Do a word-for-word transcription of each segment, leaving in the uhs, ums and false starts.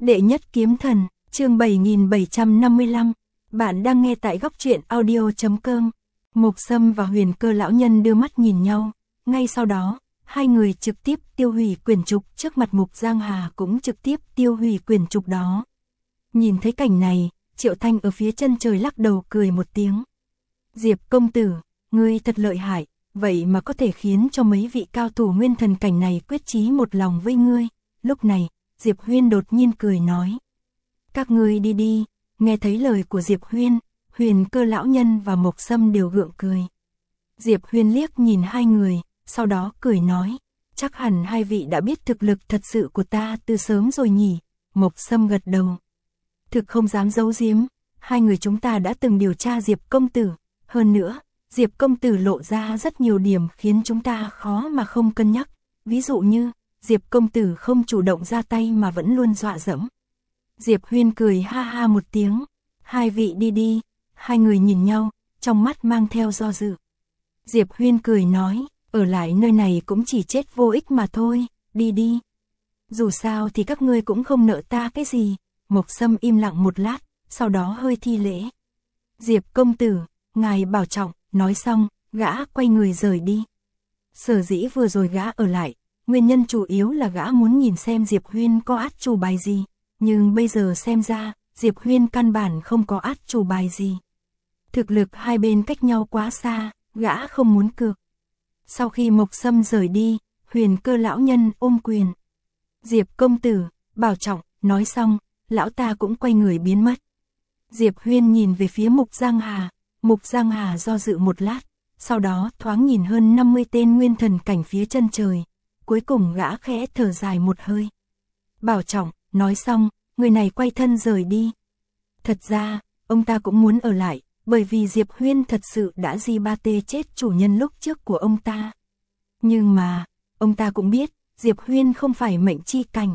Đệ nhất kiếm thần, chương bảy nghìn bảy trăm năm mươi lăm. Bạn đang nghe tại góc truyện audio chấm com. Mộc Sâm và Huyền Cơ lão nhân đưa mắt nhìn nhau, ngay sau đó, hai người trực tiếp tiêu hủy quyển trục, trước mặt Mục Giang Hà cũng trực tiếp tiêu hủy quyển trục đó. Nhìn thấy cảnh này, Triệu Thanh ở phía chân trời lắc đầu cười một tiếng. Diệp công tử, ngươi thật lợi hại, vậy mà có thể khiến cho mấy vị cao thủ nguyên thần cảnh này quyết chí một lòng với ngươi. Lúc này, Diệp Huyên đột nhiên cười nói. Các ngươi đi đi. Nghe thấy lời của Diệp Huyên, Huyền Cơ lão nhân và Mộc Sâm đều gượng cười. Diệp Huyên liếc nhìn hai người, sau đó cười nói. Chắc hẳn hai vị đã biết thực lực thật sự của ta từ sớm rồi nhỉ. Mộc Sâm gật đầu. Thực không dám giấu giếm, hai người chúng ta đã từng điều tra Diệp công tử. Hơn nữa, Diệp công tử lộ ra rất nhiều điểm khiến chúng ta khó mà không cân nhắc. Ví dụ như, Diệp công tử không chủ động ra tay mà vẫn luôn dọa dẫm. Diệp Huyên cười ha ha một tiếng. Hai vị đi đi. Hai người nhìn nhau, trong mắt mang theo do dự. Diệp Huyên cười nói, ở lại nơi này cũng chỉ chết vô ích mà thôi, đi đi. Dù sao thì các ngươi cũng không nợ ta cái gì. Mộc Sâm im lặng một lát, sau đó hơi thi lễ. Diệp công tử, ngài bảo trọng, nói xong, gã quay người rời đi. Sở dĩ vừa rồi gã ở lại, nguyên nhân chủ yếu là gã muốn nhìn xem Diệp Huyên có át chủ bài gì. Nhưng bây giờ xem ra, Diệp Huyên căn bản không có át chủ bài gì. Thực lực hai bên cách nhau quá xa, gã không muốn cược. Sau khi Mộc Sâm rời đi, Huyền Cơ lão nhân ôm quyền. Diệp công tử, bảo trọng, nói xong, lão ta cũng quay người biến mất. Diệp Huyên nhìn về phía Mục Giang Hà, Mục Giang Hà do dự một lát, sau đó thoáng nhìn hơn năm mươi tên nguyên thần cảnh phía chân trời. Cuối cùng gã khẽ thở dài một hơi. Bảo trọng, nói xong, người này quay thân rời đi. Thật ra, ông ta cũng muốn ở lại, bởi vì Diệp Huyên thật sự đã di ba tê chết chủ nhân lúc trước của ông ta. Nhưng mà, ông ta cũng biết, Diệp Huyên không phải mệnh chi cảnh.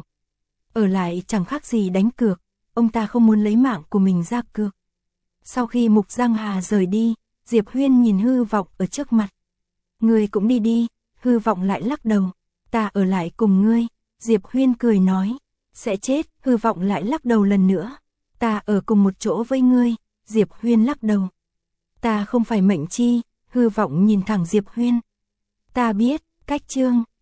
Ở lại chẳng khác gì đánh cược, ông ta không muốn lấy mạng của mình ra cược. Sau khi Mục Giang Hà rời đi, Diệp Huyên nhìn Hư Vọng ở trước mặt. Ngươi cũng đi đi. Hư Vọng lại lắc đầu. Ta ở lại cùng ngươi. Diệp Huyên cười nói. Sẽ chết. Hư Vọng lại lắc đầu lần nữa. Ta ở cùng một chỗ với ngươi. Diệp Huyên lắc đầu. Ta không phải mệnh chi. Hư Vọng nhìn thẳng Diệp Huyên. Ta biết, cách chương.